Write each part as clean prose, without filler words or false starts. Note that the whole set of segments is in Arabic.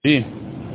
فيه.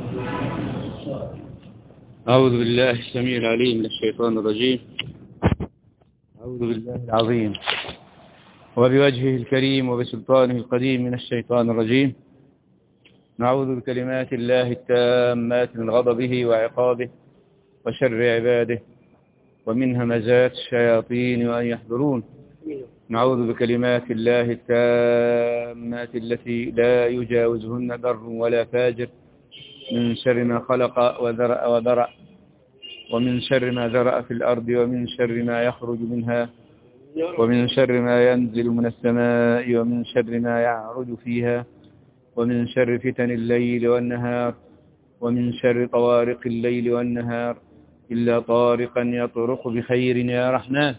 أعوذ بالله السميع العليم من الشيطان الرجيم. أعوذ بالله العظيم وبوجهه الكريم وبسلطانه القديم من الشيطان الرجيم. نعوذ بكلمات الله التامات من غضبه وعقابه وشر عباده ومن همزات الشياطين وأن يحضرون. نعوذ بكلمات الله التامات التي لا يجاوزهن بر ولا فاجر من شر ما خلق وذرأ وذرأ ومن شر ما ذرأ في الأرض ومن شر ما يخرج منها ومن شر ما ينزل من السماء ومن شر ما يعرج فيها ومن شر فتن الليل والنهار ومن شر طوارق الليل والنهار إلا طارقا يطرق بخير يا رحمن.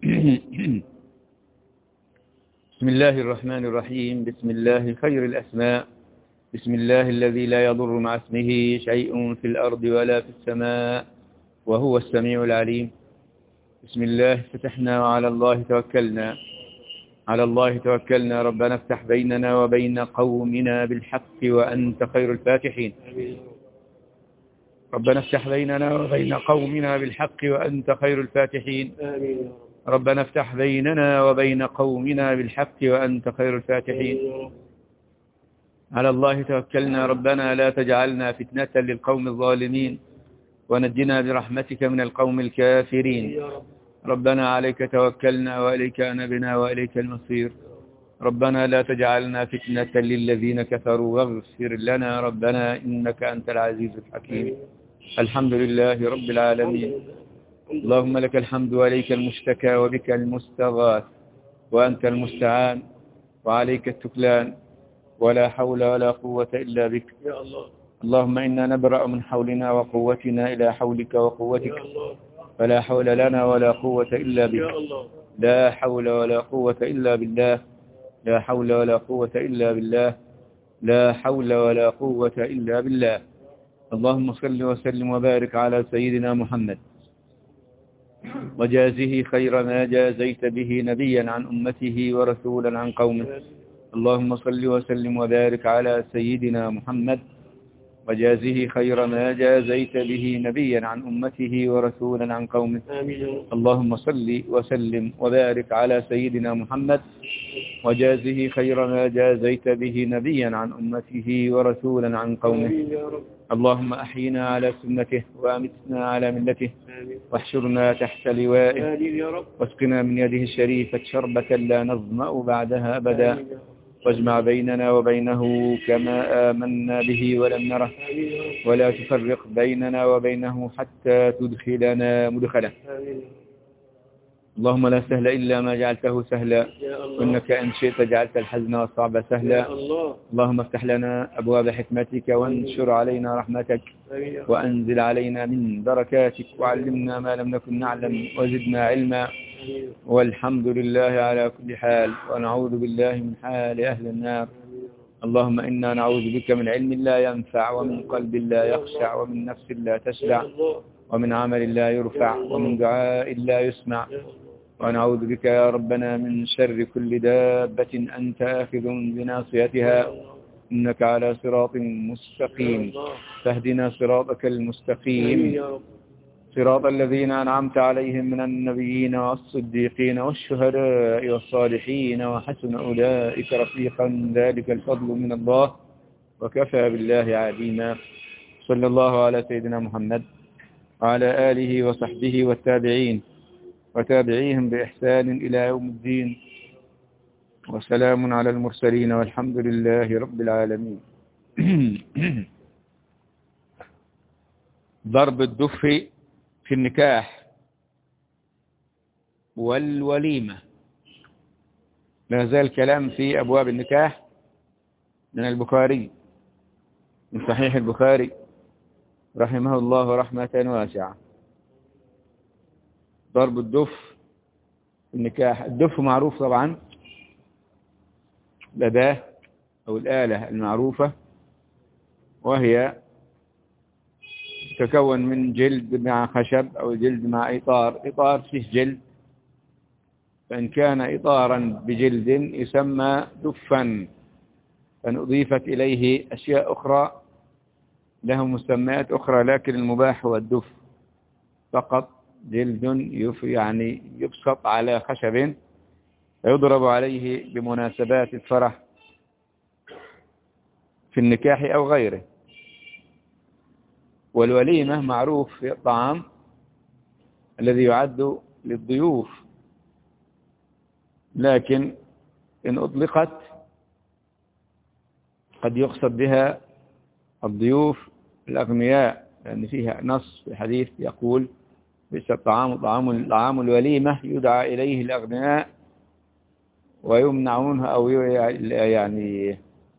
بسم الله الرحمن الرحيم. بسم الله خير الأسماء. بسم الله الذي لا يضر مع اسمه شيء في الأرض ولا في السماء وهو السميع العليم. بسم الله فتحنا وعلى الله توكلنا. على الله توكلنا. ربنا افتح بيننا وبين قومنا بالحق وأنت خير الفاتحين. ربنا افتح بيننا وبين قومنا بالحق وأنت خير الفاتحين. ربنا افتح بيننا وبين قومنا بالحق وأنت خير الفاتحين. على الله توكلنا. ربنا لا تجعلنا فتنة للقوم الظالمين ونجنا برحمتك من القوم الكافرين. ربنا عليك توكلنا وإليك أنبنا وإليك المصير. ربنا لا تجعلنا فتنة للذين كفروا واغفر لنا ربنا إنك أنت العزيز الحكيم. الحمد لله رب العالمين. اللهم لك الحمد وإليك المشتكى وبك المستغاث وأنت المستعان وعليك التكلان ولا حول ولا قوة إلا بك. اللهم إنا نبرأ من حولنا وقوتنا إلى حولك وقوتك فلا حول لنا ولا قوة إلا بك. لا حول ولا قوة إلا بالله. لا حول ولا قوة إلا بالله. لا حول ولا قوة إلا بالله. اللهم صل وسلم وبارك على سيدنا محمد وجازه خير ما جازيت به نبيا عن أمته ورسولا عن قومه. اللهم صل وسلم وبارك على سيدنا محمد وجازه خير ما جازيت به نبيا عن أمته ورسولا عن قومه. اللهم صل وسلم وبارك على سيدنا محمد وجازه خير ما جازيت به نبيا عن أمته ورسولا عن قومه. اللهم أحينا على سنته وأمتنا على ملته واحشرنا تحت لوائه واسقنا من يده الشريفة شربة لا نظمأ بعدها أبدا واجمع بيننا وبينه كما آمنا به ولم نره ولا تفرق بيننا وبينه حتى تدخلنا مدخله. اللهم لا سهل إلا ما جعلته سهلا وإنك إن شئت جعلت الحزن والصعب سهلا. اللهم افتح لنا أبواب حكمتك وانشر علينا رحمتك وأنزل علينا من بركاتك وعلمنا ما لم نكن نعلم وزدنا علما. والحمد لله على كل حال ونعوذ بالله من حال أهل النار. اللهم إنا نعوذ بك من علم لا ينفع ومن قلب لا يخشع ومن نفس لا تشبع ومن عمل لا يرفع ومن دعاء لا يسمع. ونعوذ بك يا ربنا من شر كل دابة أنت آخذ بناصيتها إنك على صراط مستقيم. فاهدنا صراطك المستقيم صراط الذين أنعمت عليهم من النبيين والصديقين والشهداء والصالحين وحسن أولئك رفيقا. ذلك الفضل من الله وكفى بالله عليما. صلى الله على سيدنا محمد وعلى آله وصحبه والتابعين وتابعيهم بإحسان إلى يوم الدين وسلام على المرسلين والحمد لله رب العالمين. ضرب الدف في النكاح والوليمة. لا زال كلام في أبواب النكاح من البخاري من صحيح البخاري رحمه الله رحمة واسعة. ضرب الدف في النكاح. الدف معروف طبعا، الأداة أو الآلة المعروفة، وهي تكون من جلد مع خشب أو جلد مع إطار فيه جلد. فإن كان إطارا بجلد يسمى دفا. فإن أضيفت إليه أشياء أخرى له مسميات أخرى، لكن المباح هو الدف فقط. جلد يعني يبسط على خشب يضرب عليه بمناسبات الفرح في النكاح أو غيره. والوليمة معروف في الطعام الذي يعد للضيوف، لكن إن أطلقت قد يقصد بها الضيوف الأغنياء، لأن فيها نص في الحديث يقول بئس الطعام طعام الوليمة يدعى إليه الأغنياء ويمنعونها أو يعني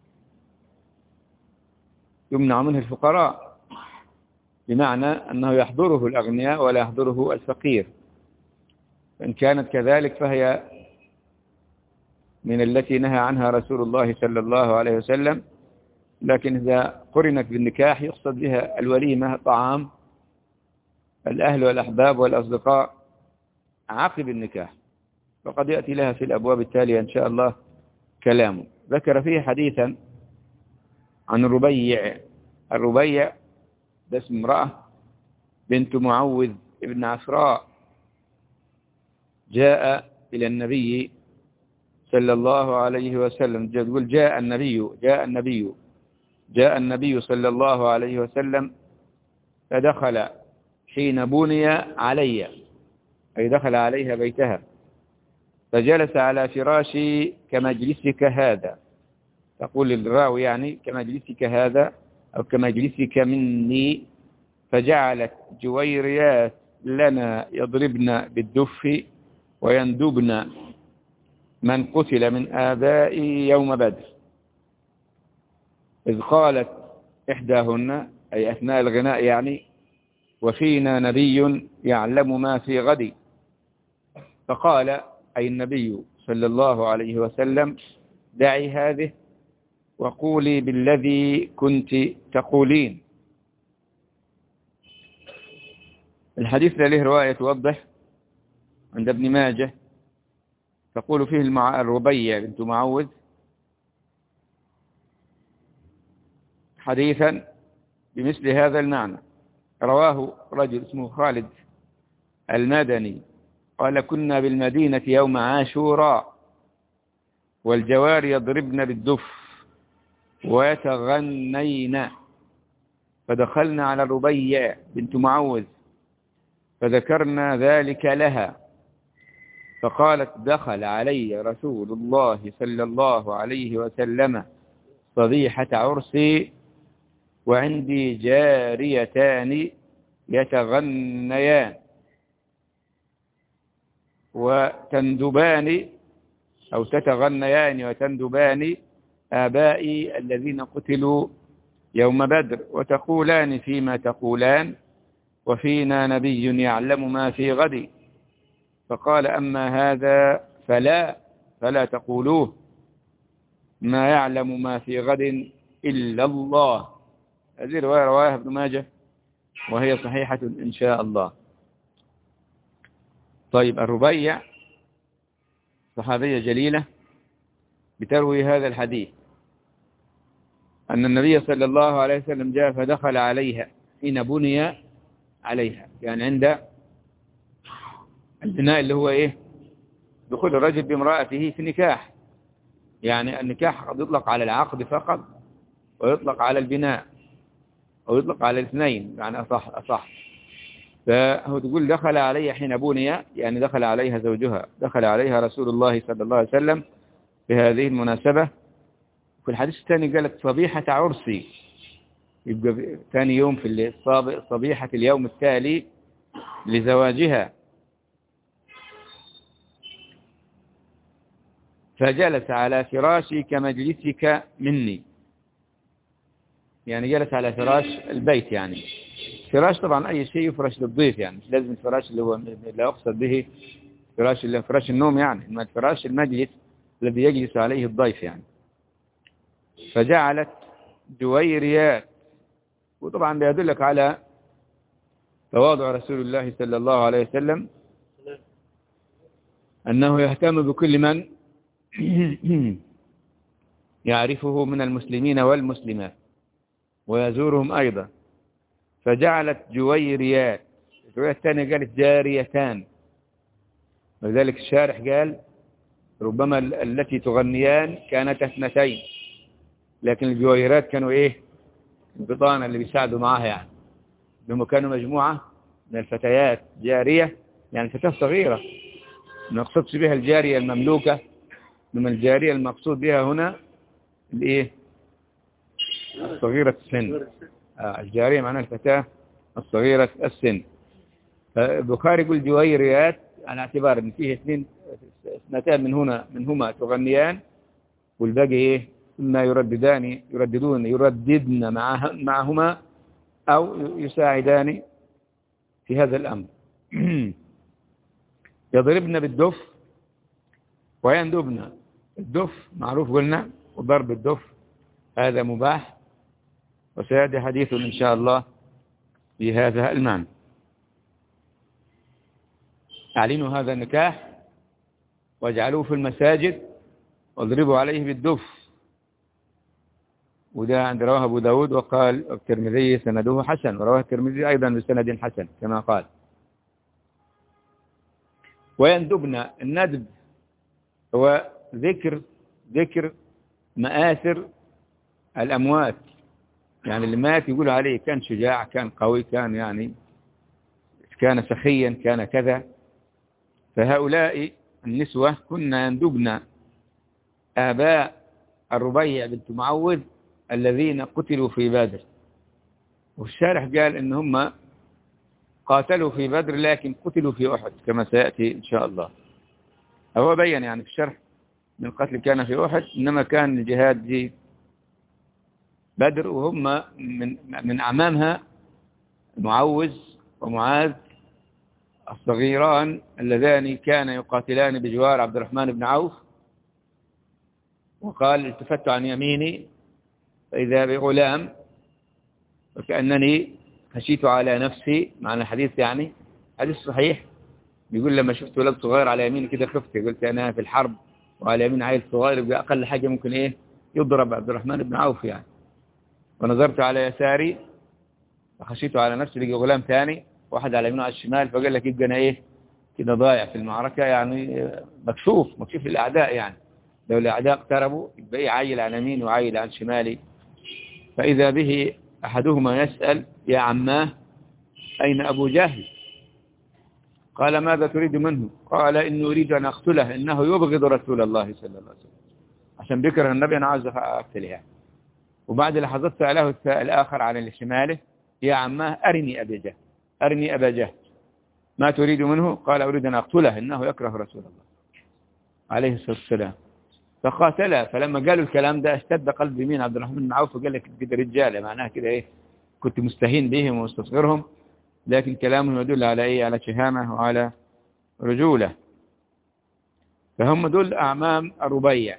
يمنع منه الفقراء، بمعنى أنه يحضره الأغنياء ولا يحضره الفقير. إن كانت كذلك فهي من التي نهى عنها رسول الله صلى الله عليه وسلم، لكن إذا قرنت بالنكاح يقصد بها الوليمة طعام الأهل والأحباب والأصدقاء عقب النكاح، وقد يأتي لها في الأبواب التالية إن شاء الله كلامه. ذكر فيه حديثا عن الربيع ده اسم امرأة بنت معوذ ابن عفراء، جاء إلى النبي صلى الله عليه وسلم. يقول جاء النبي صلى الله عليه وسلم فدخل حين بني علي، أي دخل عليها بيتها، فجلس على فراشي كمجلسك هذا. تقول الراوي يعني كمجلسك هذا أو كمجلسك مني، فجعلت جويريات لنا يضربن بالدف ويندبن من قتل من آبائي يوم بدر، إذ قالت إحداهن أي أثناء الغناء يعني وفينا نبي يعلم ما في غد، فقال أي النبي صلى الله عليه وسلم دعي هذه وقولي بالذي كنت تقولين. الحديث له رواية توضح عند ابن ماجه، تقول فيه الربيع بنت معوذ حديثا بمثل هذا المعنى، رواه رجل اسمه خالد المدني قال كنا بالمدينة يوم عاشوراء والجوار يضربن بالدف ويتغنين، فدخلنا على الربيع بنت معوذ فذكرنا ذلك لها، فقالت دخل علي رسول الله صلى الله عليه وسلم صبيحة عرسي وعندي جاريتان يتغنيان وتندبان أو تتغنيان وتندبان آبائي الذين قتلوا يوم بدر، وتقولان فيما تقولان وفينا نبي يعلم ما في غد، فقال أما هذا فلا تقولوه، ما يعلم ما في غد إلا الله. هذه رواية ابن ماجه وهي صحيحة إن شاء الله. طيب الربيع صحابية جليلة بتروي هذا الحديث أن النبي صلى الله عليه وسلم جاء فدخل عليها حين بني عليها، يعني عند البناء اللي هو إيه دخول الرجل بامرأته في نكاح، يعني النكاح قد يطلق على العقد فقط ويطلق على البناء أو يطلق على الاثنين، يعني أصح. فهو تقول دخل علي حين بني، يعني دخل عليها زوجها، دخل عليها رسول الله صلى الله عليه وسلم في هذه المناسبة. في الحديث الثاني قالت صبيحة عرسي، يبقى ثاني يوم في صبيحة اليوم التالي لزواجها، فجلس على فراشي كمجلسك مني، يعني جلس على فراش البيت، يعني فراش طبعا أي شيء يفرش للضيف، يعني مش لازم الفراش اللي هو اللي أقصد به فراش النوم، يعني إنما الفراش المجلس الذي يجلس عليه الضيف يعني. فجعلت جويريات، وطبعا بيدلك على تواضع رسول الله صلى الله عليه وسلم أنه يهتم بكل من يعرفه من المسلمين والمسلمات، ويزورهم أيضا، فجعلت جويريات. الرواية الثانية قالت جاريتان، ولذلك الشارح قال ربما التي تغنيان كانت اثنتين، لكن الجويرات كانوا ايه؟ البطانة اللي بيساعدوا معاها يعني. لما كانوا مجموعة من الفتيات جارية، يعني فتاة صغيرة، ما نقصدش بها الجارية المملوكة، من الجارية المقصود بها هنا الايه؟ الصغيرة السن. الجارية معناها الفتاة الصغيرة السن. البخاري يقول جويريات على اعتبار ان فيه اثنتان منهما تغنيان، والباقي ايه؟ إما يرددن معهما أو يساعدان في هذا الأمر. يضربن بالدف ويندبن. الدف معروف قلنا، وضرب الدف هذا مباح، وسيأتي حديث إن شاء الله في هذا المعنى. أعلنوا هذا النكاح واجعلوه في المساجد واضربوا عليه بالدف. وده عند رواه أبو داود، وقال الترمذي سنده حسن، ورواه الترمذي أيضا بسند حسن كما قال. ويندبن. الندب هو ذكر مآثر الأموات، يعني اللي مات يقول عليه كان شجاع، كان قوي، كان يعني كان سخيا، كان كذا. فهؤلاء النسوة كنا يندبن آباء الربيع بنت معوذ الذين قتلوا في بدر. والشارح قال إن هم قاتلوا في بدر لكن قتلوا في أحد كما سيأتي إن شاء الله. هو بيّن يعني في الشرح من القتل كان في أحد، إنما كان الجهاد في بدر، وهم من أعمامها معوذ ومعاذ الصغيران اللذان كان يقاتلان بجوار عبد الرحمن بن عوف. وقال التفت عن يميني فإذا بغلام وكأنني خشيت على نفسي. معنى الحديث يعني حديث صحيح، بيقول لما شفت ولد صغير على يميني كده خفت، قلت أنا في الحرب وعلى يمين عيل صغير يبقى أقل حاجة ممكن إيه يضرب عبد الرحمن بن عوف يعني. ونظرت على يساري وخشيت على نفسي، لقي غلام ثاني واحد على يمينه على الشمال، فقال لك يبقى أنا إيه كده ضايع في المعركة، يعني مكشوف للأعداء يعني. لو الأعداء اقتربوا يبقى إيه عيل عن يمين وعيل عن شمالي. فإذا به أحدهما يسأل يا عماه أين أبو جهل؟ قال ماذا تريد منه؟ قال إني أريد أن أقتله، إنه يبغض رسول الله صلى الله عليه وسلم، عشان بكره النبي أنا عاوز أقتله يعني. وبعد لحظات سأله الآخر على شماله يا عماه أرني أبا جهل ما تريد منه؟ قال أريد أن أقتله، إنه يكره رسول الله عليه الصلاة والسلام. فقاتله. فلما قالوا الكلام ده اشتد قلب مين عبد الرحمن بن عوف، وقال لك كده رجاله، معناها كده ايه كنت مستهين بهم ومستصغرهم، لكن كلامهم يدل على ايه؟ على شهامه وعلى رجوله. فهم دول اعمام الربيع.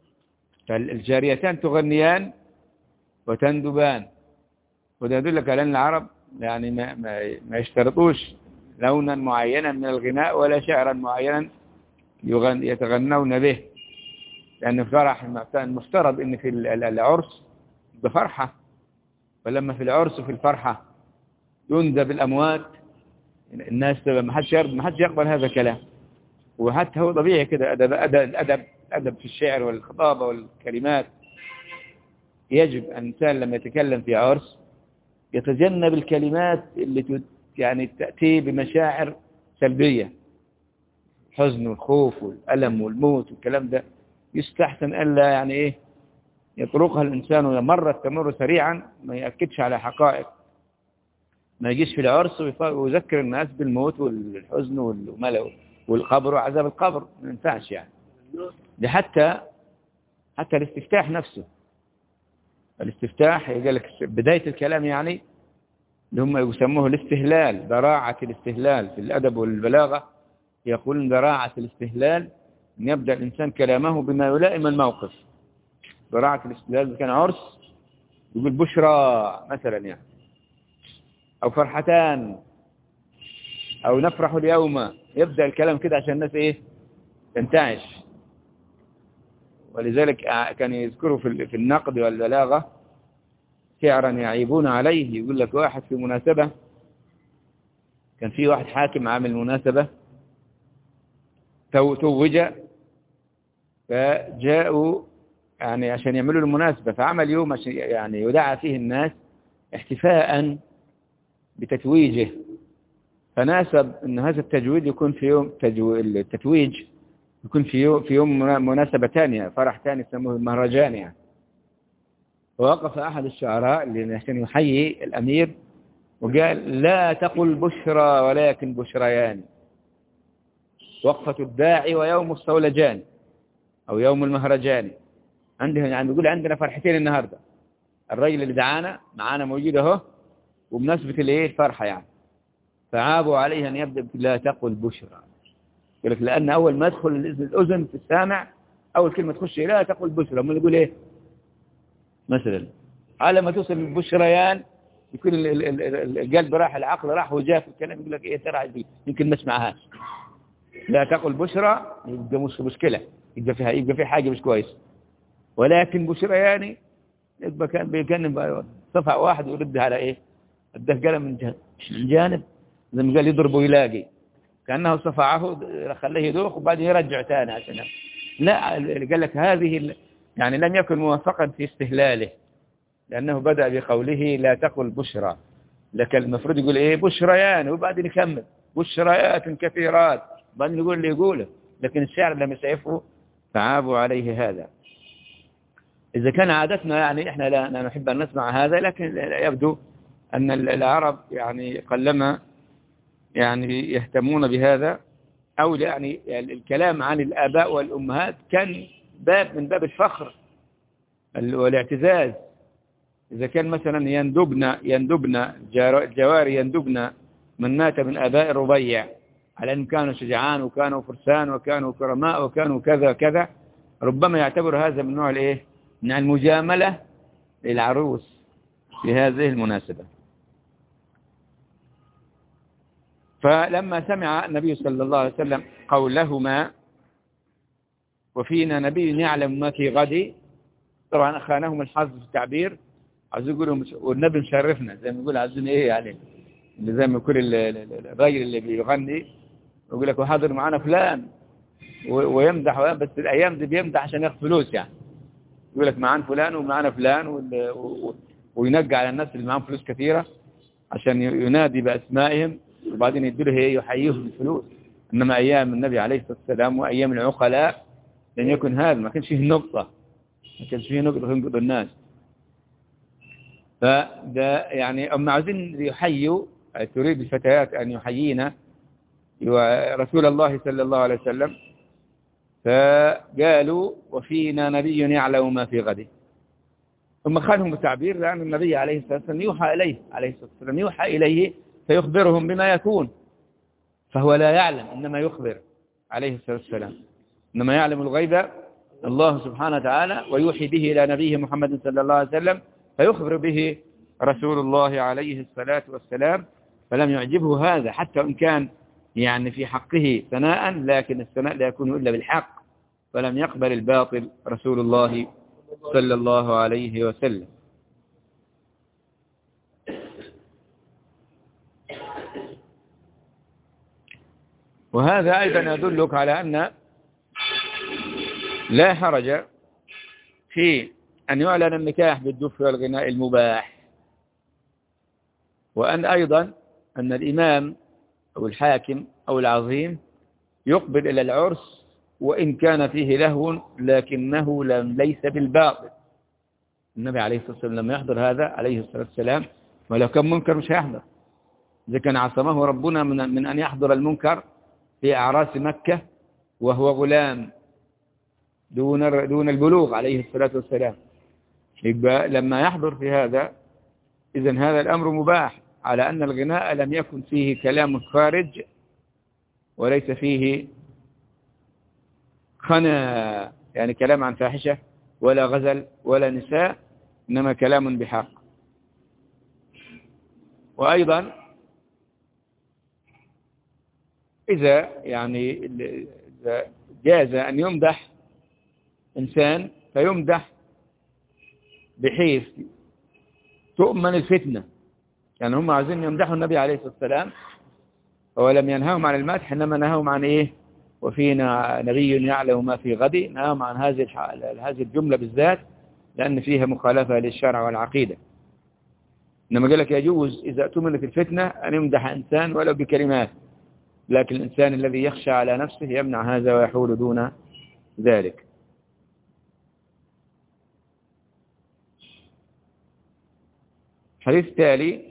فالجاريتان تغنيان وتندبان، وده يدلك على ان العرب يعني ما يشترطوش لونا معينا من الغناء ولا شعرا معينا يتغنون به، لأن فرح المفترض إن في العرس بفرحة، ولما في العرس وفي الفرحة يندب الأموات، الناس ما حدش يقبل هذا الكلام. وحتى هو طبيعي كده، أدب في الشعر والخطابة والكلمات. يجب أن الإنسان لما يتكلم في عرس يتجنب الكلمات اللي يعني تأتي بمشاعر سلبية، الحزن والخوف والألم والموت والكلام ده. يستحسن ألا يعني إيه يطرقها الإنسان تمر سريعا، ما يأكدش على حقائق، ما يجيش في العرس ويذكر الناس بالموت والحزن والملل والقبر وعذاب القبر، ما ينفعش يعني. ده حتى الاستفتاح نفسه، الاستفتاح يقول لك بداية الكلام يعني اللي هم يسموه الاستهلال، ذراعة الاستهلال في الأدب والبلاغة. يقولون ذراعة الاستهلال أن يبدأ الإنسان كلامه بما يلائم الموقف. ذراعة الاستهلال كان عرس يقول بشرى مثلا يعني، أو فرحتان، أو نفرح اليوم. يبدأ الكلام كده عشان الناس إيه تنتعش. ولذلك كان يذكروا في النقد والبلاغة شعرا يعيبون عليه. يقول لك واحد في مناسبة، كان في واحد حاكم عامل مناسبة توج، فجاءوا يعني عشان يعملوا المناسبة، فعمل يوم عشان يعني يدعى فيه الناس احتفاء بتتويجه، فناسب أن هذا التجويد يكون في يوم التتويج يكون في يوم مناسبة ثانية، فرح ثاني يسموه المهرجان يعني. ووقف أحد الشعراء اللي عشان يحيي الأمير وقال: لا تقل بشرى ولكن بشريان، وقفة الداعي ويوم الصولجان أو يوم المهرجان. يعني بيقول عندنا فرحتين النهاردة، الرجل اللي دعانا معانا موجود اهو، وبمناسبة الايه الفرحة يعني. فعابوا عليه أن يبدأ لا تقل بشرى، يقول لك لأن أول ما يدخل الأذن في السامع أول كلمة تخش لا تقل بشرى، من يقول إيه مثلا؟ على ما توصل البشريان يكون القلب راح، العقل راح وجاء في الكلام، يقول لك إيه ترى يمكن ما اسمعهاش. لا تقل بشرى يبقى مش مشكلة، يبقى فيها حاجة مش كويس. ولكن بشريان يبقى كان بيكلم صفع واحد ويرد على إيه؟ اداه قلم من جانب زي ما قال يضربه يلاقي، كأنه صفعه خليه يدوخ وبعدين يرجع ثاني عشان لا. قال لك هذه يعني لم يكن موفقا في استهلاله، لأنه بدأ بقوله لا تقل بشرى، لكن المفروض يقول إيه بشريان وبعدين يكمل بشريات كثيرات، بعدين يقول اللي يقوله. لكن الشاعر لم يسعفه فعابوا عليه هذا. إذا كان عادتنا يعني إحنا لا نحب أن نسمع هذا، لكن يبدو أن العرب يعني قلما يعني يهتمون بهذا، أو يعني الكلام عن الآباء والأمهات كان باب من باب الفخر والاعتزاز. إذا كان مثلا يندبن الجواري يندبن من مات من آباء الربيع على أنهم كانوا شجعان وكانوا فرسان وكانوا كرماء وكانوا كذا كذا، ربما يعتبر هذا من نوع الإيه؟ من المجاملة للعروس في هذه المناسبة. فلما سمع النبي صلى الله عليه وسلم قولهما وفينا نبي يعلم ما في غد، طبعا خانهم الحظ في التعبير، عايز يقولوا والنبي مشرفنا زي ما يقول، عايزين ايه يعني اللي زي ما يقول الراجل اللي بيغني يقول لك وحاضر معانا فلان ويمدح، بس الايام دي بيمدح عشان ياخذ فلوس يعني. يقول لك معانا فلان ومعانا فلان وينقع على الناس اللي معاهم فلوس كثيرة عشان ينادي بأسمائهم وبعدين يديله ايه يحييهم بالفلوس. انما ايام النبي عليه الصلاة والسلام وايام العقلاء لن يكن هذا، ما كانش فيه نقطة، ما كانش فيه نقطة تنقض الناس. فده يعني أما عاوزين يحيوا، تريد الفتيات أن يحيينا رسول الله صلى الله عليه وسلم، فقالوا وفينا نبي يعلم ما في غد. ثم خانهم التعبير لأن النبي عليه الصلاة والسلام يوحى إليه عليه الصلاة والسلام يوحى إليه فيخبرهم بما يكون، فهو لا يعلم إنما يخبر عليه الصلاة والسلام، إنما يعلم الغيب الله سبحانه وتعالى ويوحي به إلى نبيه محمد صلى الله عليه وسلم فيخبر به رسول الله عليه الصلاة والسلام. فلم يعجبه هذا حتى إن كان يعني في حقه ثناء، لكن الثناء لا يكون إلا بالحق، فلم يقبل الباطل رسول الله صلى الله عليه وسلم. وهذا أيضا يدلك على أن لا حرج في أن يعلن النكاح بالدف والغناء المباح، وأن أيضا أن الإمام أو الحاكم أو العظيم يقبل إلى العرس وإن كان فيه لهو لكنه ليس بالباطل. النبي عليه الصلاة والسلام لما يحضر هذا عليه الصلاة والسلام، ولو كان منكر مش هيحضر، إذا كان عصمه ربنا من أن يحضر المنكر في أعراس مكة وهو غلام دون البلوغ عليه الصلاة والسلام. يبقى لما يحضر في هذا إذن هذا الأمر مباح، على أن الغناء لم يكن فيه كلام خارج وليس فيه خنا، يعني كلام عن فاحشة ولا غزل ولا نساء، إنما كلام بحق. وأيضا إذا يعني جاز أن يمدح إنسان فيمدح بحيث تؤمن الفتنة. يعني هم عايزين يمدحوا النبي عليه الصلاة والسلام، ولم ينهاهم عن المدح، إنما نهاهم عن إيه؟ وفينا نبي يعلم ما في غد. نهاهم عن هذه الجملة بالذات لأن فيها مخالفة للشرع والعقيدة. إنما قال لك يجوز إذا أتمنت الفتنة أن يمدح إنسان ولو بكلمات، لكن الإنسان الذي يخشى على نفسه يمنع هذا ويحول دون ذلك. الحديث التالي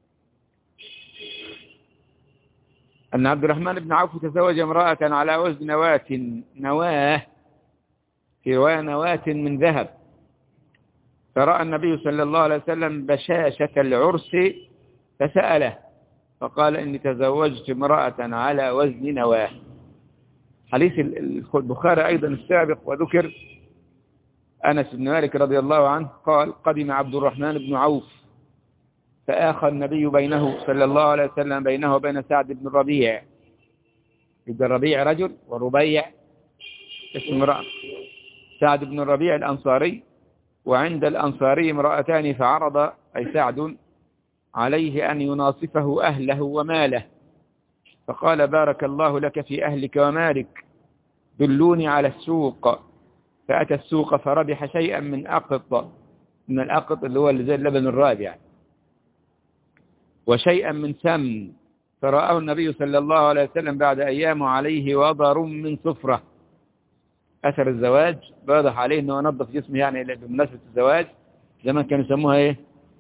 أن عبد الرحمن بن عوف تزوج امرأة على وزن نواه، في رواية نواة من ذهب، فرأى النبي صلى الله عليه وسلم بشاشة العرس فسأله فقال إني تزوجت امرأة على وزن نواه. حديث البخاري أيضا السابق، وذكر أنس بن مالك رضي الله عنه قال قدم عبد الرحمن بن عوف فآخى النبي بينه صلى الله عليه وسلم بينه وبين سعد بن الربيع. يبقى الربيع رجل وربيع اسم امرأة. سعد بن الربيع الأنصاري، وعند الأنصاري امرأتان، فعرض أي سعد عليه أن يناصفه أهله وماله، فقال بارك الله لك في أهلك ومالك، دلوني على السوق. فأتى السوق فربح شيئا من أقط، من الأقط اللي هو اللي زي اللبن الرابع، وشيئا من سمن، فرآه النبي صلى الله عليه وسلم بعد أيام عليه وضر من صفرة، أثر الزواج واضح عليه أنه نظف جسمه، يعني بمناسبة الزواج زمان كانوا يسموها إيه؟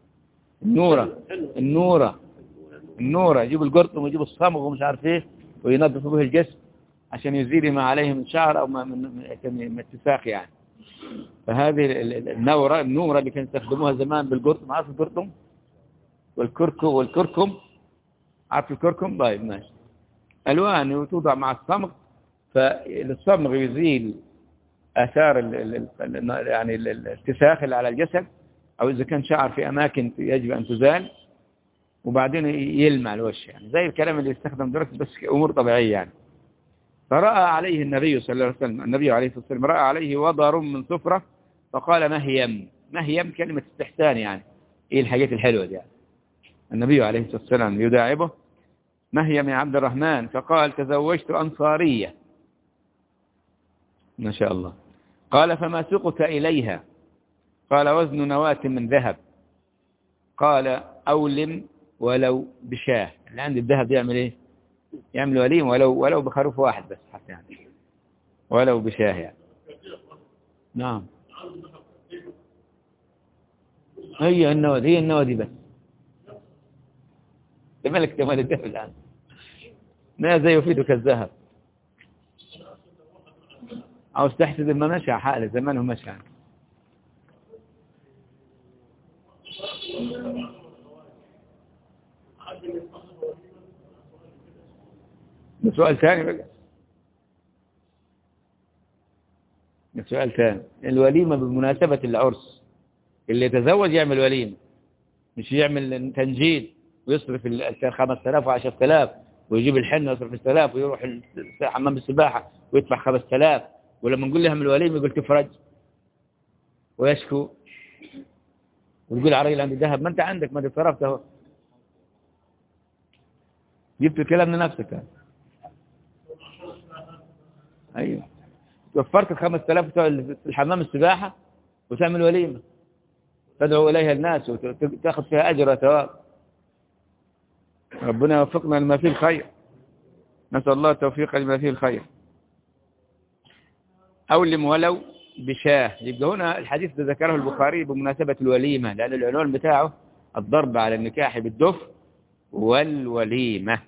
النورة يجيبوا القرطم ويجيبوا الصمغ ومش عارف إيه وينظفوا به الجسم عشان يزيل ما عليه من شعر أو من اتساق يعني. فهذه النورة اللي كانوا يستخدموها زمان بالقرطم، عارف القرطم والكركم عارف الكركم؟ طيب ماشي. ألوان وتوضع مع الصمغ، فالصمغ يزيل آثار يعني الاتساخ اللي على الجسد، أو إذا كان شعر في أماكن يجب أن تزال، وبعدين يلمع الوش، يعني زي الكلام اللي يستخدم دلوقتي بس أمور طبيعية يعني. فرأى عليه النبي صلى الله عليه وسلم، النبي عليه الصلاة والسلام رأى عليه وضر من صفرة فقال مهيم كلمة استحسان، يعني إيه الحاجات الحلوة دي يعني. النبي عليه الصلاة والسلام يداعبه مهيم يا عبد الرحمن، فقال تزوجت أنصارية. ما شاء الله. قال فما سقت إليها؟ قال وزن نواة من ذهب. قال أولم ولو بشاه. اللي عند الذهب يعمل إيه؟ يعمل وليم ولو بخروف واحد بس حتى، يعني ولو بشاه يعني. نعم هي النوى دي بس. ملك جمال الذهب الآن ماذا يفيدك الذهب؟ أو استحسد ما مشى حاله زمانه مشى. سؤال ثاني بقى، سؤال ثاني. الوليمة بمناسبة العرس، اللي يتزوج يعمل وليمة، مش يعمل تنجيد ويصرف 5000 و10000 ويجيب الحنة ويصرف 6000 ويروح حمام السباحة ويدفع 5000، ولما نقول لهم الوليمة يقول تفرج ويشكو ويقول عريل عندي ذهب. ما انت عندك، ما تصرفت اهو، جبت الكلام لنفسك. ايوه وفرت 5000 بتوع الحمام السباحة وتعمل وليمة تدعو إليها الناس وتأخذ فيها أجر وثواب. ربنا يوفقنا لما فيه الخير، نسأل الله التوفيق لما فيه الخير. أولم ولو بشاه. يبقى هنا الحديث ده ذكره البخاري بمناسبة الوليمة، لأن العنوان بتاعه الضرب على النكاح بالدف والوليمة.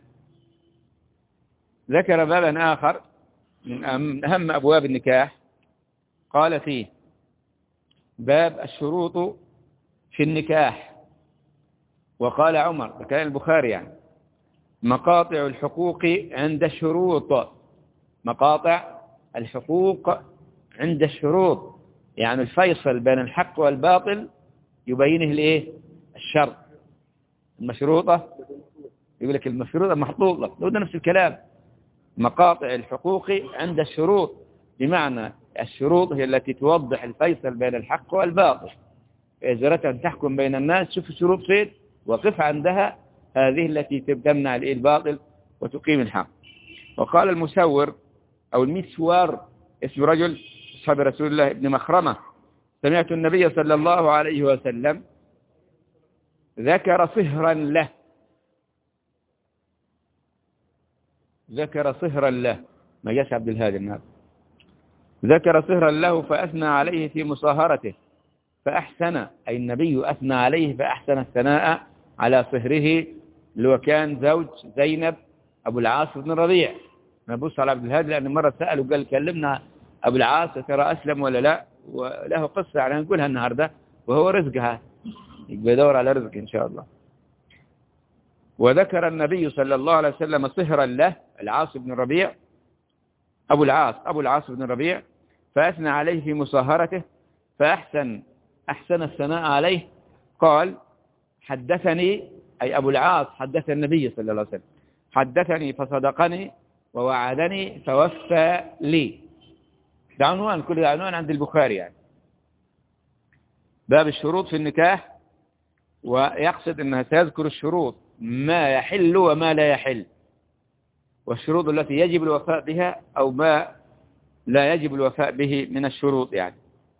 ذكر بابا آخر من أهم أبواب النكاح، قال فيه باب الشروط في النكاح. وقال عمر، ده كلام البخاري يعني، مقاطع الحقوق عند الشروط. مقاطع الحقوق عند الشروط، يعني الفيصل بين الحق والباطل يبينه الايه؟ الشرط. المشروطة يقول لك المشروطة محطوطة، ده نفس الكلام. مقاطع الحقوق عند الشروط، بمعنى الشروط هي التي توضح الفيصل بين الحق والباطل. إذا أردت أن تحكم بين الناس شوف شروط فين وقف عندها، هذه التي تمنع الباطل وتقيم الحق. وقال المسور أو المسور اسم رجل أصحاب رسول الله ابن مخرمة: سمعت النبي صلى الله عليه وسلم ذكر صهرا له ما جاش عبد الهادي النهارده، ذكر صهرا له فأثنى عليه في مصاهرته فأحسن، أي النبي أثنى عليه فأحسن الثناء على صهره اللي هو كان زوج زينب أبو العاص بن الربيع. نبص على عبد الهادي لأن مرة سأله قال كلمنا أبو العاص ترى أسلم ولا لا، وله قصة يعني نقولها النهاردة وهو رزقها يدور على رزق إن شاء الله. وذكر النبي صلى الله عليه وسلم صهرا له العاص بن الربيع أبو العاص بن الربيع فأثنى عليه في مصاهرته فأحسن الثناء عليه. قال: حدثني، أي أبو العاص حدث النبي صلى الله عليه وسلم، حدثني فصدقني ووعدني فوفى لي. ده عنوان، كل عنوان عند البخاري يعني. باب الشروط في النكاح، ويقصد أنها تذكر الشروط ما يحل وما لا يحل، والشروط التي يجب الوفاء بها أو ما لا يجب الوفاء به من الشروط يعني.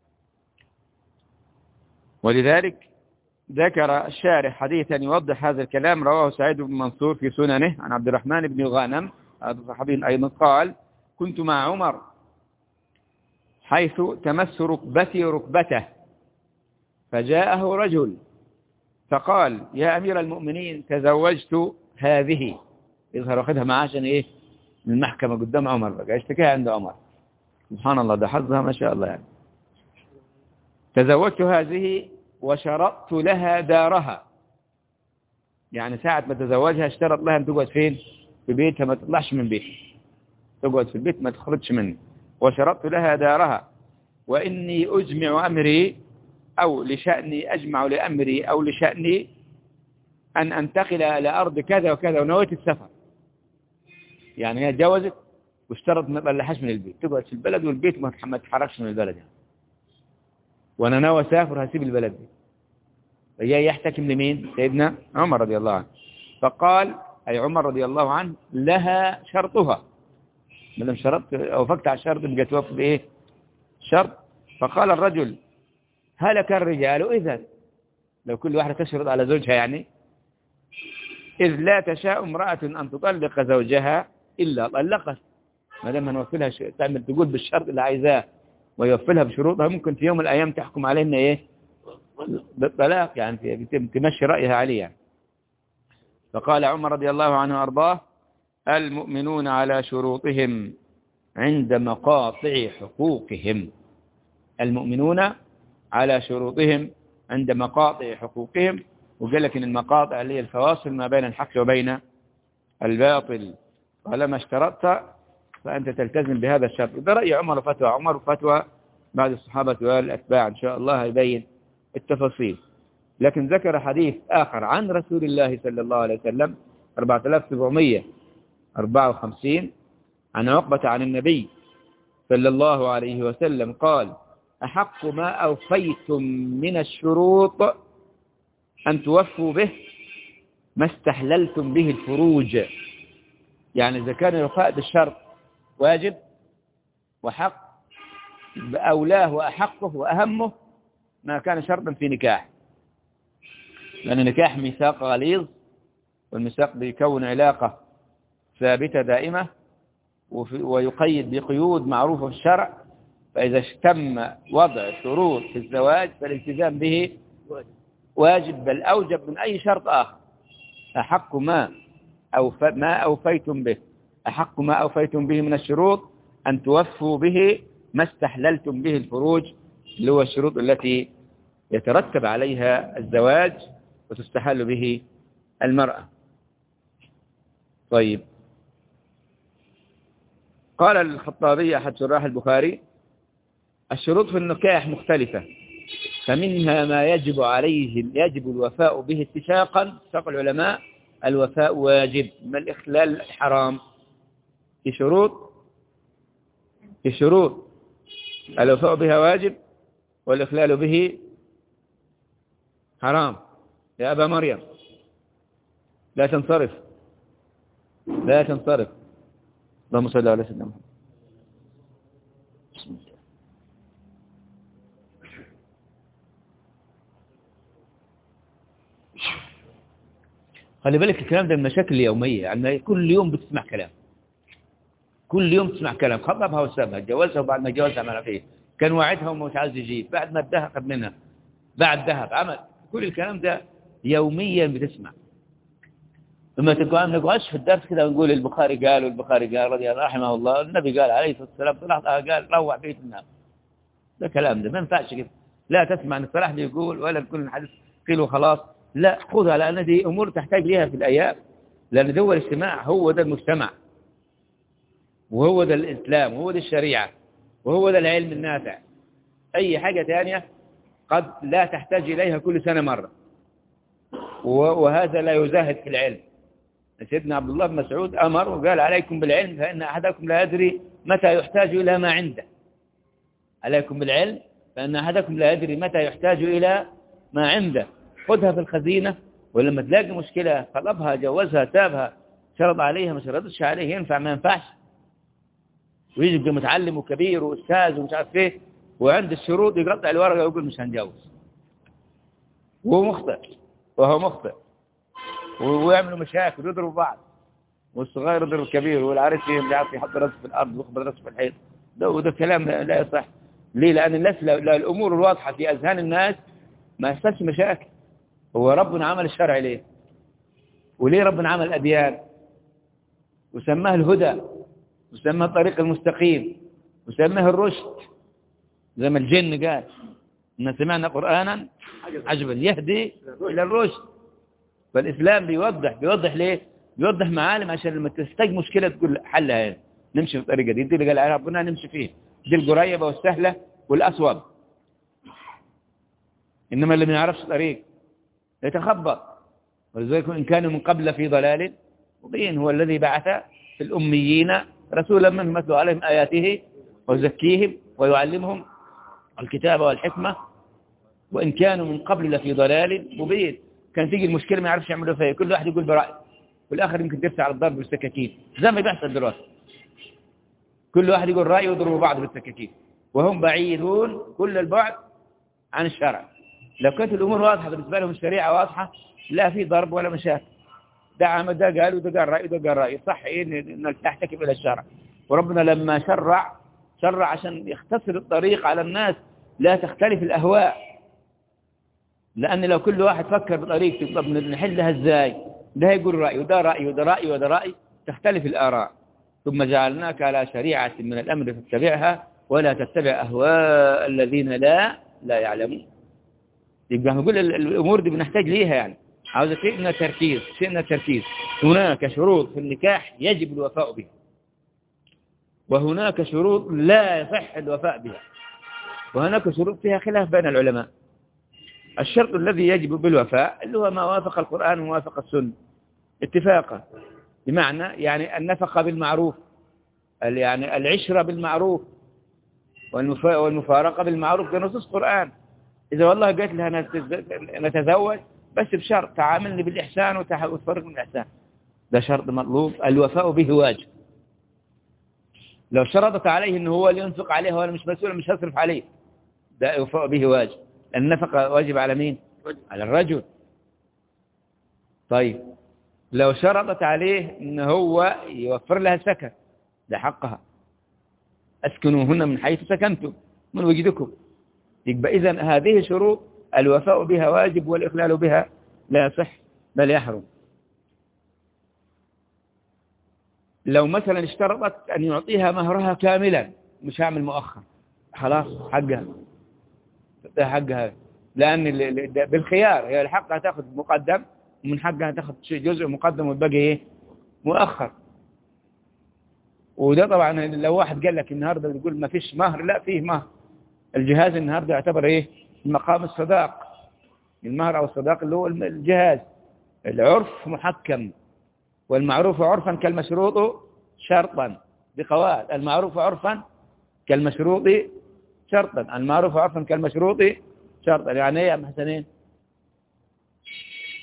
ولذلك ذكر الشارح حديثا يوضح هذا الكلام، رواه سعيد بن منصور في سننه عن عبد الرحمن بن غانم هذا صحابي أيضا قال: كنت مع عمر حيث تمس ركبتي ركبته فجاءه رجل فقال: يا أمير المؤمنين تزوجت هذه، يظهر واخدها معاه عشان إيه؟ من المحكمة قدام عمر بقى اشتكاها عند عمر. سبحان الله، ده حظها ما شاء الله يعني. تزوجت هذه وشرطت لها دارها، يعني ساعة ما تزوجها اشترط لها أن تقعد فين؟ في بيتها، ما تطلعش من بيتها، تقعد في البيت ما تخرجش منه. وشرطت لها دارها وإني أجمع أمري أو لشأني، أجمع لأمري أو لشأني أن أنتقل إلى أرض كذا وكذا ونويت السفر. يعني هي تجوزت واشترط ما تطلعهاش من البيت، تقعد في البلد والبيت ما تتحركش من البلد يعني. وأنا ناوي أسافر هسيب البلد دي. فجاي يحتكم لمين؟ سيدنا عمر رضي الله عنه. فقال، أي عمر رضي الله عنه: لها شرطها، ما دام شرطت أو وافقت على الشرط بقى توافق بإيه؟ شرط. فقال الرجل: هلك الرجال إذا، لو كل واحدة تشرط على زوجها يعني، إذ لا تشاء امرأة أن تطلق زوجها إلا طلقت. ما دام هنوفلها تعمل تقول بالشرط اللي عايزاه ويوفلها بشروطها، ممكن في يوم من الأيام تحكم علينا إيه؟ بالطلاق يعني، تمشي رأيها عليه يعني. فقال عمر رضي الله عنه وأرضاه: المؤمنون على شروطهم عند مقاطع حقوقهم. المؤمنون على شروطهم عند مقاطع حقوقهم. وقال لك إن المقاطع اللي هي الفواصل ما بين الحق وبين الباطل. ولما اشترطت فأنت تلتزم بهذا الشرط. ده رأي عمر وفتوى عمر وفتوى بعد الصحابة والأتباع، إن شاء الله يبين التفاصيل. لكن ذكر حديث آخر عن رسول الله صلى الله عليه وسلم 4754 عن عقبة عن النبي صلى الله عليه وسلم قال: أحق ما أوفيتم من الشروط أن توفوا به ما استحللتم به الفروج. يعني إذا كان الوفاء بالشرط واجب وحق، بأولاه وأحقه وأهمه ما كان شرطا في نكاح، لأن النكاح ميثاق غليظ، والميثاق بيكون علاقة ثابتة دائمة ويقيد بقيود معروفة في الشرع. فإذا تم وضع شروط في الزواج فالالتزام به واجب، بل أوجب من أي شرط آخر. أحق ما أوفيتم به، أحق ما أوفيتم به من الشروط أن توفوا به ما استحللتم به الفروج، اللي هو الشروط التي يترتب عليها الزواج وتستحل به المرأة. طيب، قال الخطابي أحد شراح البخاري: الشروط في النكاح مختلفة، فمنها ما يجب الوفاء به اتفاقا، اتفاق العلماء الوفاء واجب، ما الإخلال حرام. في شروط الوفاء بها واجب والإخلال به حرام يا أبا مريم، لا تنصرف، لا تنصرف. اللهم صل على سيدنا محمد. بسم الله. خلي بالك الكلام ده من المشاكل اليومية، يعني كل يوم بتسمع كلام، كل يوم تسمع كلام، خطبها وسابها، جوزها وبعد ما جوزها عمل فيه، كان واعدها ومش عايز يجيب، بعد ما اداها خد منها، بعد ذهب عمل، كل الكلام ده يوميا بتسمع. لما نقعدش في الدرس كده ونقول البخاري قال والبخاري قال رضي الله رحمه الله، النبي قال عليه الصلاة والسلام، طلع قال روح بيت الناس. ده كلام ده ما ينفعش كده. لا تسمع ان الصلاح دي يقول ولا تكون الحديث قيل وخلاص، لا خذها، لأن دي أمور تحتاج ليها في الأيام، لأن ده هو الاجتماع، هو ده المجتمع، وهو ده الإسلام، وهو ده الشريعة، وهو ده العلم النافع. أي حاجة ثانية قد لا تحتاج إليها كل سنة مرة، وهذا لا يزاهد في العلم. سيدنا عبد الله بن مسعود أمر وقال عليكم بالعلم فإن أحدكم لا يدري متى يحتاج إلى ما عنده. عليكم بالعلم فإن أحدكم لا يدري متى يحتاج إلى ما عنده. خذها في الخزينة، ولما تلاقي مشكلة طلبها، جوزها، تابها، شرط عليها ما شرطش عليه، ينفع ما ينفعش. ويجي متعلم وكبير وأستاذ ومش عارف ايه، وعند الشروط يقطع الورقة ويقول مش هنجوز، وهو مخطئ، وهو مخطئ، ويعملوا مشاكل ويضربوا بعض، والصغير يضرب الكبير، والعريس يعرف يحط راسه في الأرض ويخبط راسه في الحيط. ده كلام لا يصح. ليه؟ لأن الناس الأمور الواضحة في أذهان الناس ما يحصلش مشاكل. هو ربنا عمل الشرع ليه؟ وليه ربنا عمل الأديان وسماه الهدى وسماه الطريق المستقيم وسماه الرشد، زي ما الجن قال إن سمعنا قرآنا عجبا يهدي إلى الرشد. فالإسلام بيوضح ليه؟ بيوضح معالم عشان لما تستجد مشكلة تقول حلها هنا، نمشي في الطريقة دي اللي قال عليها ربنا نمشي فيه، دي القريبة والسهلة والأصوب. إنما اللي ما يعرفش طريق يتخبط. ولذلك إن كانوا من قبل في ضلال مبين، هو الذي بعث في الأميين رسولا منهم يتلو عليهم آياته ويزكيهم ويعلمهم الكتاب والحكمة، وإن كانوا من قبل لفي ضلال مبين. كان تيجي المشكلة ما يعرفش يعملوا فيها، كل واحد يقول برأي، والآخر يمكن ترسى على الضرب بالسكاكين زي ما بيحصل دلوقتي، كل واحد يقول رأيه ويضربوا بعض بالسكاكين، وهم بعيدون كل البعد عن الشرع. لو كانت الأمور واضحة بالنسبة لهم، الشريعة واضحة، لا في ضرب ولا مشاكل. ده عمل، ده قال وده قال رأي وده قال رأي، صح إيه إنك تحتكم إلى الشرع. وربنا لما شرع عشان يختصر الطريق على الناس، لا تختلف الأهواء. لأن لو كل واحد فكر بطريقته، طب نحلها إزاي؟ ده يقول رأي وده رأي وده رأي وده رأي، تختلف الآراء. ثم جعلناك على شريعة من الأمر فاتبعها ولا تتبع أهواء الذين لا يعلمون. يبقى نقول الأمور دي بنحتاج ليها، يعني عاوز شيء من التركيز. هناك شروط في النكاح يجب الوفاء بها، وهناك شروط لا يصح الوفاء بها، وهناك شروط فيها خلاف بين العلماء. الشرط الذي يجب بالوفاء اللي هو ما وافق القرآن ووافق السنة اتفاقا، بمعنى يعني النفقة بالمعروف، يعني العشرة بالمعروف، والمفارقة بالمعروف، ده نصوص قرآن. إذا والله قلت لها نتزوج بس بشرط تعاملني بالإحسان وتفرق من الإحسان، ده شرط مطلوب، الوفاء به واجب. لو شرطت عليه إنه هو اللي ينفق عليه وأنا مش مسؤول مش هصرف عليه، ده الوفاء به واجب. النفقة واجب على مين؟ على الرجل. طيب لو شرطت عليه إنه هو يوفر لها سكن، ده حقها، أسكنوهن من حيث سكنتم من وجدكم. يبقى إذن هذه شروط الوفاء بها واجب، والإخلال بها لا يصح بل يحرم. لو مثلا اشترطت أن يعطيها مهرها كاملا، مش هعمل مؤخر، خلاص حقها، لأن بالخيار هي الحق هتاخذ مقدم، ومن حقها تاخذ جزء مقدم والباقي ايه مؤخر. وده طبعا لو واحد قال لك النهارده يقول ما فيش مهر، لا فيه مهر. الجهاز النهارده يعتبر ايه مقام الصداق، المهر او الصداق اللي هو الجهاز. العرف محكم، والمعروف عرفا كالمشروط شرطا، بقواعد المعروف عرفا كالمشروط شرطا، المعروف عرفا كالمشروط شرطا. يعني ايه يا ام حسنين؟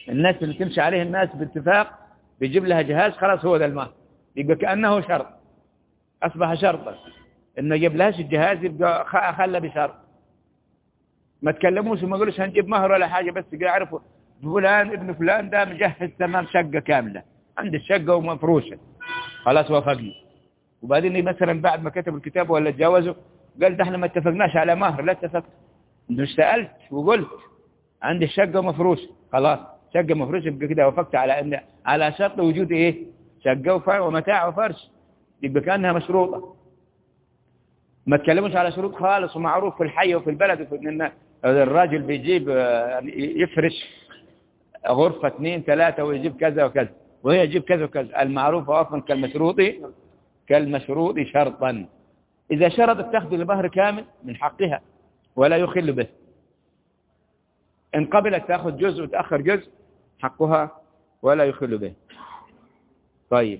الناس اللي تمشي عليه الناس باتفاق بيجيب لها جهاز خلاص هو ده المهر، يبقى كأنه شرط، أصبح شرطا. إنه يجيب لهاش الجهاز يبقى خلى بشرط. ما تكلموش وما يقولوش هنجيب مهر ولا حاجة، بس يعرفوا فلان ابن فلان ده مجهز تمام شقة كاملة، عند الشقة ومفروشة، خلاص وافقنا. وبعدين مثلا بعد ما كتب الكتاب ولا اتجوزوا قال ده احنا ما اتفقناش على مهر. لا اتفقت، مش سألت وقلت عندي الشقة مفروشة، خلاص شقة مفروشة، يبقى كده وافقت على ان على شرط وجود ايه؟ شقة ومتاع وفرش، يبقى كأنها مشروطة. ما تكلموش على شروط خالص، ومعروف في الحي وفي البلد ان الراجل بيجيب يفرش غرفة 2 3 ويجيب كذا وكذا، وهي يجيب كذا وكذا. المعروف اصلا كالمشروط شرطا. إذا شرطت تأخذ المهر كامل من حقها ولا يخل به، إن قبلت تأخذ جزء وتأخر جزء حقها ولا يخل به. طيب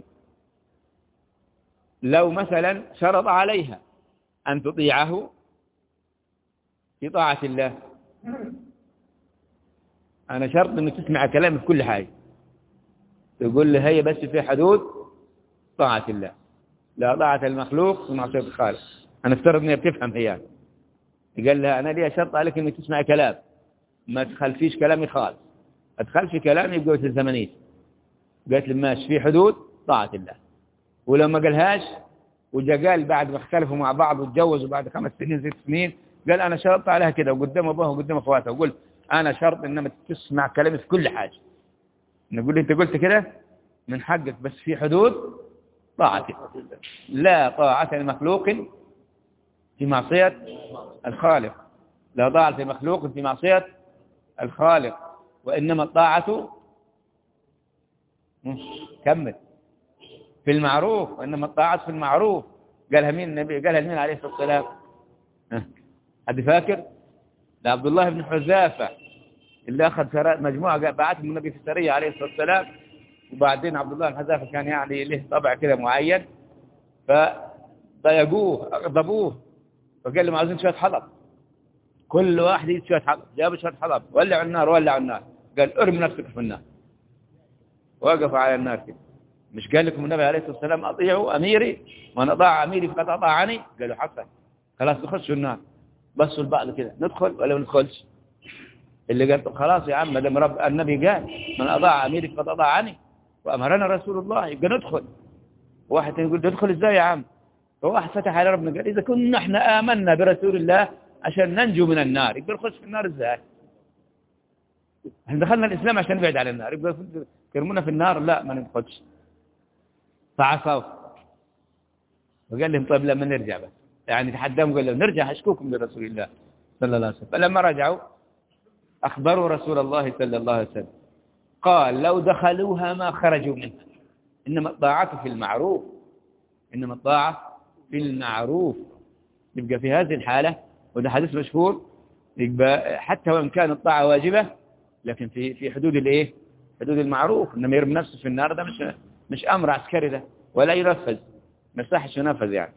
لو مثلا شرط عليها أن تطيعه في طاعة الله، أنا شرط أنك تسمع كلامي في كل حاجة، تقول لي هي بس في حدود طاعة الله، لا طاعة المخلوق في معصية الخالق. أنا افترض أنها بتفهم هي، قال لها أنا لي شرط عليك أنك تسمع كلام، ما تخلفيش كلامي خالص، أدخل في كلامي بقوة الزمنية. قالت لي ماشي في حدود طاعة الله. ولما قالهاش وجا قال بعد ما اختلفوا مع بعض واتجوزوا بعد 5 سنين 6 سنين، قال أنا شرطت عليها كده وقدام أبوها وقدام أخواتها، وقلت أنا شرط إنما تسمع كلامي في كل حاجة. نقول لي أنت قلت كده من حقك، بس في حدود طاعتي، لا طاعة المخلوق في معصية الخالق، لا طاعة المخلوق في معصية الخالق، وإنما الطاعة كمل في المعروف، وإنما الطاعة في المعروف. قالها مين النبي؟ قالها مين عليه الصلاة والسلام؟ حد فاكر؟ لعبد الله بن حذافة اللي أخذ مجموعة بعثهم النبي في السرية عليه الصلاة والسلام. وبعدين عبد الله بن حذافة كان يعني له طبع كده معين، فضايقوه أغضبوه، فقال لهم عاوزين شوية حطب، كل واحد يجيب شوية حطب. جابوا شوية حطب، ولعوا النار ولعوا النار، قال ارمي نفسك في النار، وقفوا على النار كده. مش قال لكم النبي عليه الصلاة والسلام أطيعوا أميري وأن أطاع أميري فقد أطاعني؟ قالوا حسن، خلاص تخشوا النار. بصوا البعض كده ندخل ولا ما ندخلش؟ اللي قال خلاص يا عم ما دام رب النبي قال من أطاع أميري فقد أطاعني وأمرنا رسول الله، يبقى ندخل. واحد يقول ندخل ازاي يا عم؟ فواحد فتح على ربنا قال إذا كنا احنا آمنا برسول الله عشان ننجو من النار، يبقى نخش في النار ازاي؟ احنا دخلنا الإسلام عشان نبعد عن النار، يبقى كرمونا في النار؟ لا ما ندخلش. فعصوا، وقال لهم طيب لما نرجع بس، يعني تحداهم قال لهم نرجع أشكوكم لرسول الله صلى الله عليه وسلم. فلما رجعوا أخبروا رسول الله صلى الله عليه وسلم، قال لو دخلوها ما خرجوا منها، إنما الطاعة في المعروف، إنما الطاعة في المعروف. يبقى في هذه الحالة، وده حديث مشهور، يبقى حتى وإن كانت الطاعة واجبة لكن في حدود الإيه؟ حدود المعروف. إنما يرمي نفسه في النار ده مش أمر عسكري ده، ولا ينفذ، ما يصحش ينفذ يعني.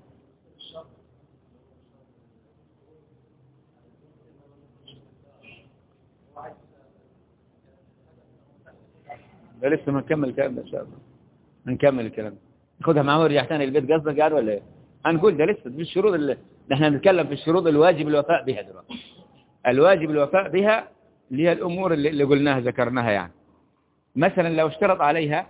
ده لسه ما نكمل الكلام ده إن شاء الله، نكمل الكلام ده، ناخدها معاه ونرجع تاني البيت. قصدك قاعد ولا ايه؟ هنقول ده لسه دي الشروط اللي احنا بنتكلم في الشروط الواجب الوفاء بها دلوقتي. الواجب الوفاء بها اللي هي الامور اللي قلناها ذكرناها يعني. مثلا لو اشترط عليها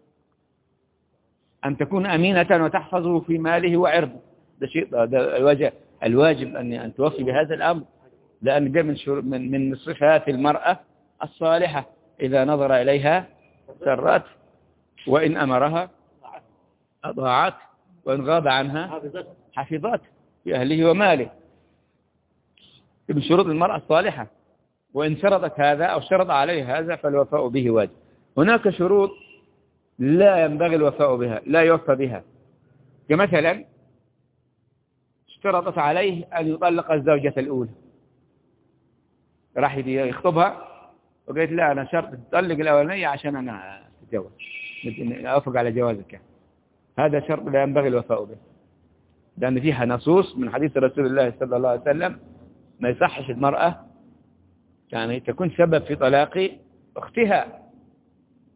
ان تكون امينة وتحفظه في ماله وعرضه، ده شيء ده الواجب ان توفي بهذا الامر، لان ده من صفات المرأة الصالحة، اذا نظر اليها سرت، وان امرها أضاعت، وإن غاب عنها حفظت في أهله وماله. من شروط المرأة الصالحة. وإن شرطت هذا أو شرط عليه هذا فالوفاء به واجب. هناك شروط لا ينبغي الوفاء بها، لا يوفى بها، كمثلا اشترطت عليه أن يطلق الزوجة الأولى، راح يخطبها وقالت لا أنا شرط تطلق الأولانية عشان أنا أتجوز، أوافق على جوازك. هذا شرط لا ينبغي الوفاء به، لأن فيها نصوص من حديث رسول الله صلى الله عليه وسلم ما يصحش المرأة يعني تكون سبب في طلاق أختها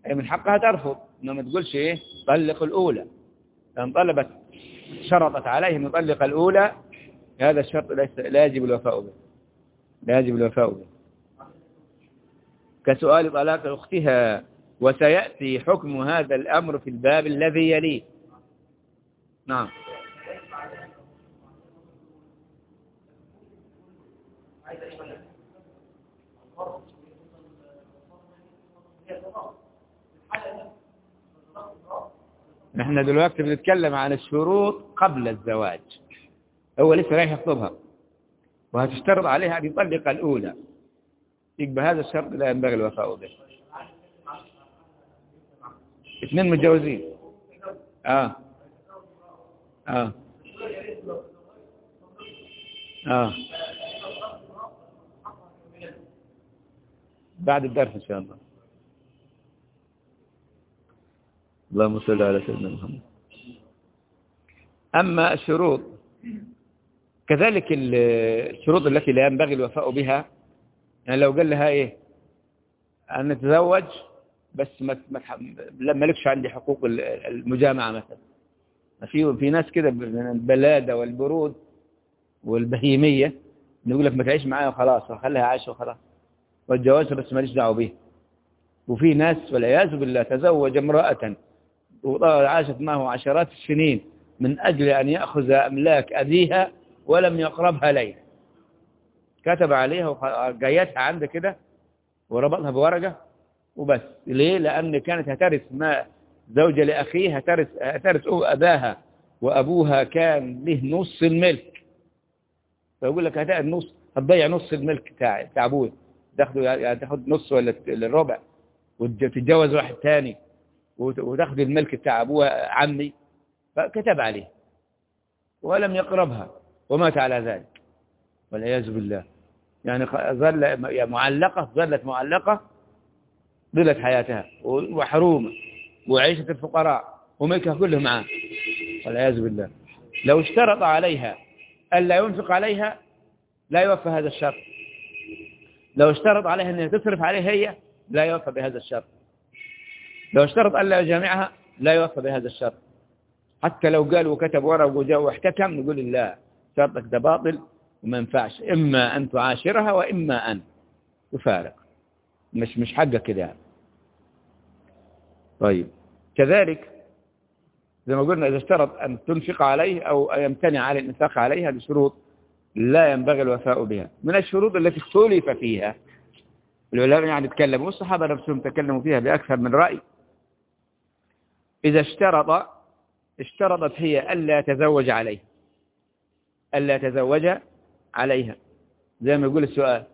أي من حقها ترفض، إنه ما تقولش إيه طلق الأولى. لأن طلبت شرطت عليه أن يطلق الأولى، هذا الشرط لا يجب الوفاء به، لا يجب الوفاء به. كسؤال طلاق أختها، وسيأتي حكم هذا الأمر في الباب الذي يليه. نعم. نحن دلوقتي بنتكلم عن الشروط قبل الزواج، هو لسه رايح يخطبها وهتشترط عليها أن يطلق الأولى، يبقى هذا الشرط لا ينبغي الوفاء به. اثنين متجوزين. آه بعد الدرس إن شاء الله. اللهم صل على سيدنا محمد. أما الشروط كذلك، الشروط التي لا ينبغي الوفاء بها، يعني لو قال لها إيه أن نتزوج بس ما لكش عندي حقوق المجامعة مثلا. في ناس كده من البلادة والبرود والبهيمية نقول لك ما تعيش معايا وخلاص وخليها عايشة وخلاص، والجواز بس ماليش دعوه به. وفي ناس والعياذ بالله تزوج امرأة وعاشت معه عشرات السنين من أجل أن يأخذ أملاك أبيها ولم يقربها ليه، كتب عليها وجايتها عنده كده وربطها بورقة وبس. ليه؟ لأن كانت هترث ما زوجة لأخيه، هترث أباها، وأبوها كان له نص الملك، فيقول لك هتضيع نص الملك بتاع أبوه، تاخد نص ولا الربع وتتجوز واحد تاني وتاخد الملك بتاع أبوها عمي. فكتب عليه ولم يقربها ومات على ذلك والعياذ بالله. يعني ظلت معلقة ضلت حياتها وحرومة وعيشة الفقراء وملكها كله معاه والعياذ بالله. لو اشترط عليها ألا ينفق عليها لا يوفى هذا الشرط. لو اشترط عليها أنها تصرف عليها هي لا يوفى بهذا الشرط. لو اشترط ألا يجامعها لا يوفى بهذا الشرط. حتى لو قال وكتب ورق وجاء واحتكم نقول لا، شرطك ده باطل وما ينفعش، إما أن تعاشرها وإما أن تفارق، مش حقك كده يعني. طيب كذلك زي ما قلنا إذا اشترط أن تنفق عليه أو يمتنع على الإنفاق عليها بشروط لا ينبغي الوفاء بها. من الشروط التي اختلف فيها العلماء يعني تكلموا، والصحابة نفسهم تكلموا فيها بأكثر من رأي. إذا اشترطت هي ألا يتزوج عليه، ألا يتزوج عليها، زي ما يقول السؤال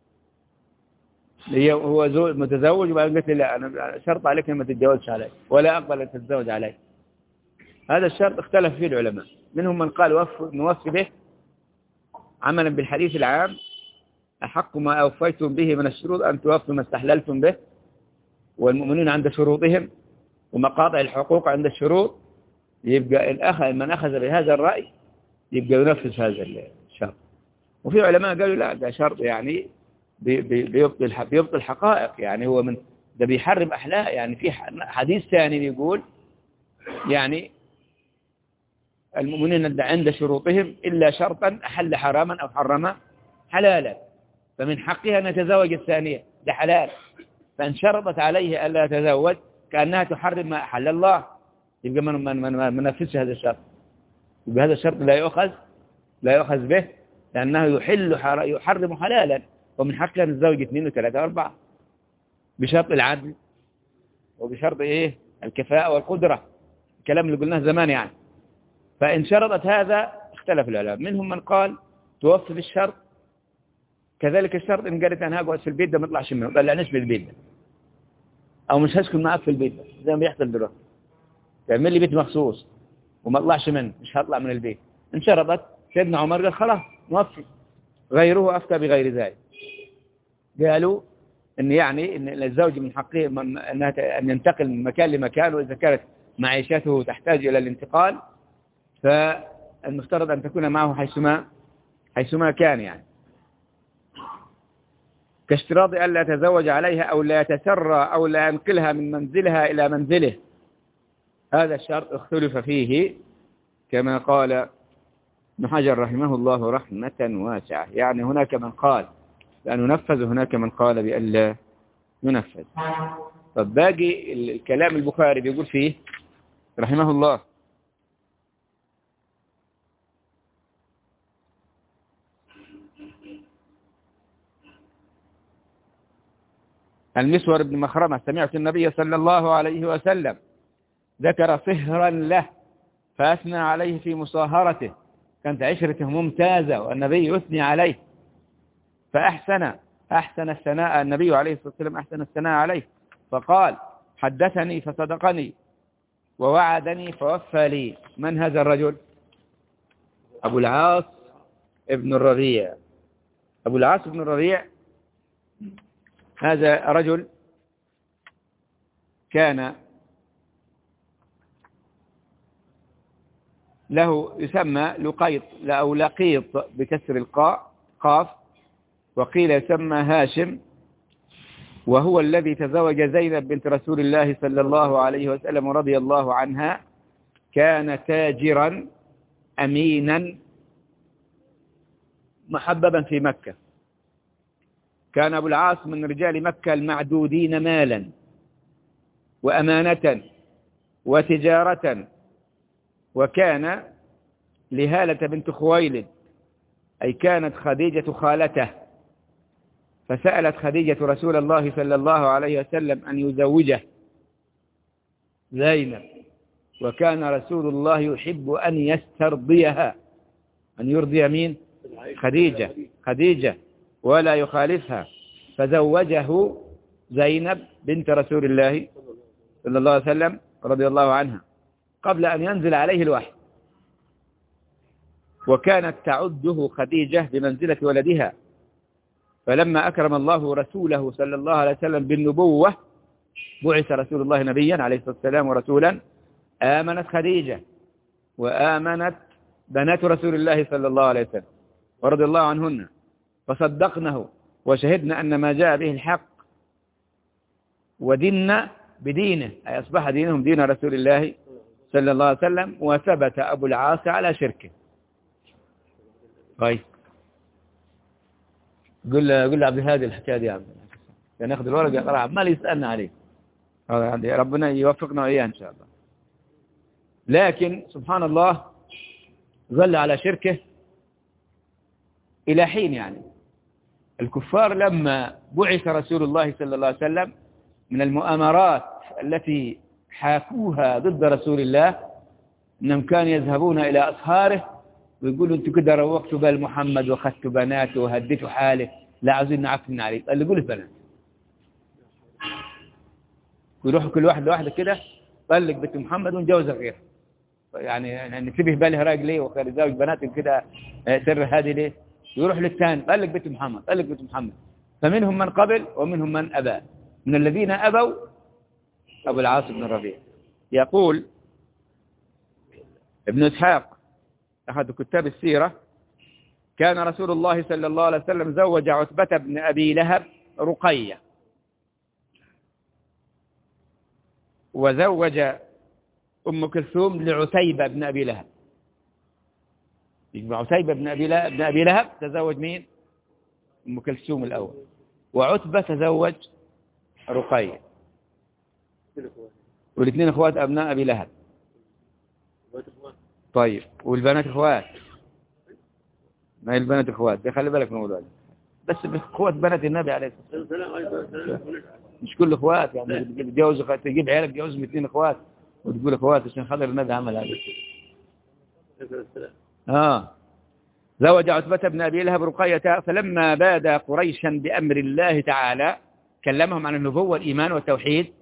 هو متزوج وبعدين قلت لي لا أنا شرط عليك ما تتجوزش علي ولا أقبل أن تتزوج علي. هذا الشرط اختلف فيه العلماء، منهم من قال نوفي به عملا بالحديث العام أحق ما أوفيتم به من الشروط أن توفوا ما استحللتم به، والمؤمنون عند شروطهم ومقاطع الحقوق عند الشروط. يبقى من أخذ بهذا الرأي يبقى ينفذ هذا الشرط. وفي علماء قالوا لا ده شرط يعني بيبطل حقائق، يعني هو من ده بيحرم أحلام. يعني في حديث ثاني بيقول يعني المؤمنين عند شروطهم إلا شرطا أحل حراما أو حرم حلالا، فمن حقها أن يتزوج الثانية، ده حلال، فإن شرطت عليه ألا يتزوج كأنها تحرم ما أحل الله، يبقى من نفذش هذا الشرط. يبقى هذا الشرط لا يؤخذ به، لأنه يحرم حلالا، ومن حقها أن يتزوج 2 و3 و4 بشرط العدل وبشرط إيه الكفاءة والقدرة، الكلام اللي قلناه زمان يعني. فإن شرطت هذا اختلف العلماء، منهم من قال توفي بالشرط. كذلك الشرط إن قالت أنا هقعد في البيت ده ما اطلعش منه، طلعنيش من البيت ده، أو مش هسكن معك في البيت ده زي ما بيحصل دلوقتي، تعمل لي بيت مخصوص وما اطلعش منه، مش هطلع من البيت. إن شرطت سيدنا عمر قال خلاص نوفي، غيره أفتى بغير ذلك. قالوا إن يعني إن الزوج من حقه أن ينتقل من مكان لمكان، وإذا كانت معيشته تحتاج إلى الانتقال فالمفترض أن تكون معه حيثما كان يعني. كاشتراط ألا يتزوج عليها أو لا يتسرى أو لا ينقلها من منزلها إلى منزله. هذا الشرط اختلف فيه كما قال ابن حجر رحمه الله رحمة واسعة، يعني هناك من قال بأن ينفذ وهناك من قال بأن لا ينفذ. طب باقي الكلام البخاري بيقول فيه رحمه الله: المسور بن مخرمة: سمعت النبي صلى الله عليه وسلم ذكر صهرا له فأثنى عليه في مصاهرته، كانت عشرته ممتازة والنبي يثني عليه فأحسن الثناء، النبي عليه الصلاة والسلام أحسن الثناء عليه، فقال: حدثني فصدقني ووعدني فوفى لي. من هذا الرجل؟ أبو العاص ابن الربيع. أبو العاص ابن الربيع هذا رجل كان له يسمى لقيط أو لقيط بكسر القاف، وقيل يسمى هاشم، وهو الذي تزوج زينب بنت رسول الله صلى الله عليه وسلم رضي الله عنها. كان تاجرا أمينا محببا في مكة. كان أبو العاص من رجال مكة المعدودين مالا وأمانة وتجارة. وكان لهالة بنت خويلد، أي كانت خديجة خالته، فسألت خديجة رسول الله صلى الله عليه وسلم أن يزوجه زينب، وكان رسول الله يحب أن يسترضيها، أن يرضي مين؟ خديجة ولا يخالفها، فزوجه زينب بنت رسول الله صلى الله عليه وسلم رضي الله عنها قبل أن ينزل عليه الوحي. وكانت تعده خديجة بمنزلة ولدها، فلما أكرم الله رسوله صلى الله عليه وسلم بالنبوة، بعث رسول الله نبيا عليه الصلاة والسلام ورسولا، آمنت خديجة وآمنت بنات رسول الله صلى الله عليه وسلم ورضي الله عنهن، فصدقنه وشهدنا أن ما جاء به الحق، وديننا بدينه، أي أصبح دينهم دين رسول الله صلى الله عليه وسلم. وثبت أبو العاص على شركه. طيب قل عبد الهادي الحكايه دي يا عم، ناخذ الورق يقرا عمال يسالنا عليه، ربنا يوفقنا واياه ان شاء الله. لكن سبحان الله ظل على شركه الى حين. يعني الكفار لما بعث رسول الله صلى الله عليه وسلم، من المؤامرات التي حاكوها ضد رسول الله انهم كانوا يذهبون الى اصهاره ويقولوا انتوا كده روقتوا بال محمد واخذتوا بناته وهديتوا حاله، لا عاوزين نعفن عليه، طلقوا له البنات. ويروحوا كل واحد لوحده كده، طلق بنت محمد ونجوز غيره، يعني نسيبه باله راجل ليه وخلي زوج بناته كده سر هذه ليه، يروح للثاني طلق بنت محمد، طلق بنت محمد. فمنهم من قبل ومنهم من أبى. من الذين أبوا أبو العاص بن الربيع. يقول ابن إسحاق أحد كتاب السيرة: كان رسول الله صلى الله عليه وسلم زوج عتبة بن أبي لهب رقية، وزوج أم كلثوم لعتيبة بن أبي لهب. يجمع عتيبة بن أبي لهب تزوج مين؟ أم كلثوم الأول، وعتبة تزوج رقية، والاثنين اخوات أبناء أبي لهب. طيب والبنات اخوات؟ ما هي البنات اخوات، خلي بالك من الموضوع ده، بس اخوات بنات النبي عليه الصلاه والسلام، مش كل اخوات. يعني تتجوز تجيب عيالك تجوزهم اثنين اخوات وتقول اخوات عشان خاطر النبي عمل هذا. زوج عتبة بن أبي لهب رقية، فلما بادى قريشا بأمر الله تعالى، كلمهم عن النبوة والإيمان والتوحيد،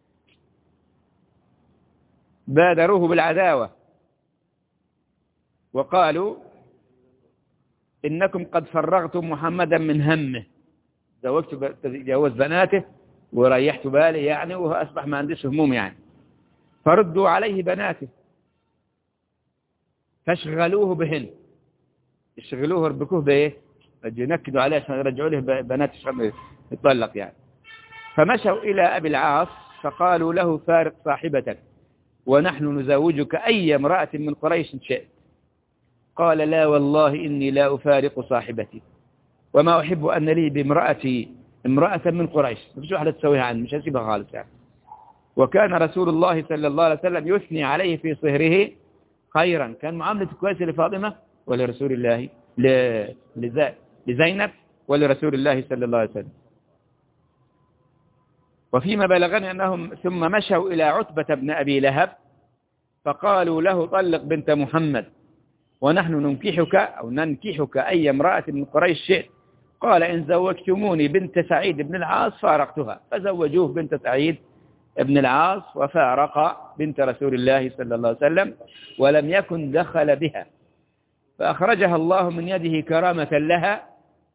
بادروه بالعداوة وقالوا: إنكم قد فرغتم محمدا من همه، جوز بناته وريحت باله يعني، وهو أصبح ما عنديش هموم يعني، فردوا عليه بناته فاشغلوه بهن. يشغلوه ربكوه بإيه؟ ينكدوا عليه عشان يرجعوا له بنات عشان يتطلق يعني. فمشوا إلى أبي العاص فقالوا له فارق صاحبتك ونحن نزوجك أي امرأة من قريش شئت. قال لا والله إني لا أفارق صاحبتي وما أحب أن لي بامرأتي امرأة من قريش، مفيش واحدة تسويها عني، مش هسيبها خالص يعني. وكان رسول الله صلى الله عليه وسلم يثني عليه في صهره خيرا، كان معاملته كويسة لفاطمة ولرسول الله لزينب ولرسول الله صلى الله عليه وسلم. وفيما بلغني أنهم ثم مشوا إلى عتبة بن أبي لهب فقالوا له طلق بنت محمد ونحن ننكحك أي امرأة من قريش شئت. قال إن زوجتموني بنت سعيد بن العاص فارقتها، فزوجوه بنت سعيد بن العاص وفارق بنت رسول الله صلى الله عليه وسلم ولم يكن دخل بها، فأخرجها الله من يده كرامة لها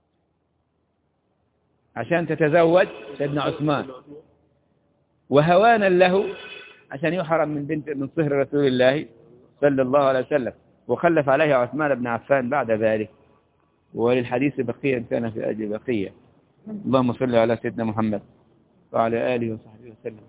عشان تتزوج سيدنا عثمان، وهوانا له عشان يحرم من صهر رسول الله صلى الله عليه وسلم. وخلف عليه عثمان بن عفان بعد ذلك، وللحديث بقية كان في أجل بقية. اللهم صل على سيدنا محمد وعلى آله وصحبه وسلم.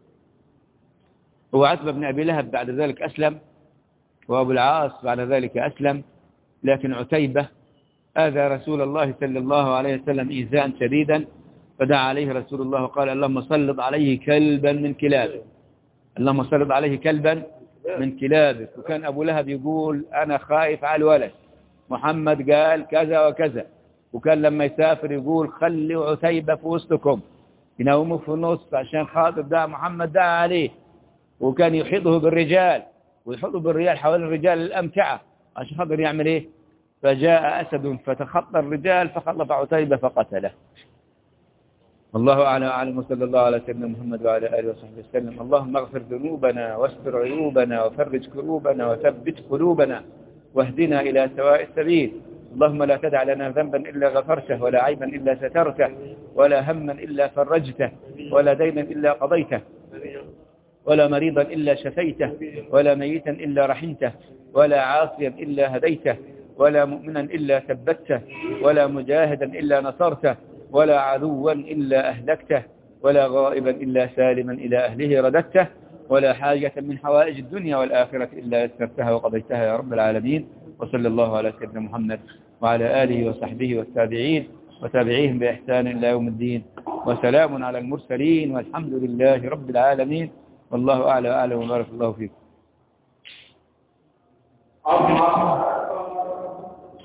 هو عتبة بن أبي لهب بعد ذلك أسلم، وأبو العاص بعد ذلك أسلم، لكن عتيبة آذى رسول الله صلى الله عليه وسلم إيذاء شديدا، فدعا عليه رسول الله وقال اللهم صلب عليه كلبا من كلابه، اللهم صلب عليه كلبا من كلابه. وكان أبو لهب يقول أنا خايف على الولد، محمد قال كذا وكذا. وكان لما يسافر يقول خلوا عتيبة في وسطكم، ينوموا في النص عشان خاطر ده محمد دعا عليه. وكان يحيطه بالرجال ويحيطه بالرجال حوالين الرجال الأمتعة عشان خاطر يعمل إيه. فجاء أسد فتخطى الرجال فخلف عتيبة فقتله. الله أعلم وأعلم، وصلى الله على سيدنا محمد وعلى آله وصحبه وسلم. اللهم اغفر ذنوبنا واستر عيوبنا وفرج كروبنا وثبت قلوبنا واهدنا إلى سواء السبيل. اللهم لا تدع لنا ذنبا إلا غفرته ولا عيبا إلا سترته ولا هما إلا فرجته ولا دينا إلا قضيته ولا مريضا إلا شفيته ولا ميتا إلا رحمته ولا عاصيا إلا هديته ولا مؤمنا إلا ثبته ولا مجاهدا إلا نصرته ولا عدوا إلا أهلكته ولا غائبا إلا سالما إلى أهله رددته ولا حاجة من حوائج الدنيا والآخرة إلا يسرتها وقضيتها يا رب العالمين. وصلى الله على سيدنا محمد وعلى آله وصحبه والتابعين وتابعيهم بإحسان إلى يوم الدين، وسلام على المرسلين والحمد لله رب العالمين. والله أعلى وأعلم وبارك الله فيكم.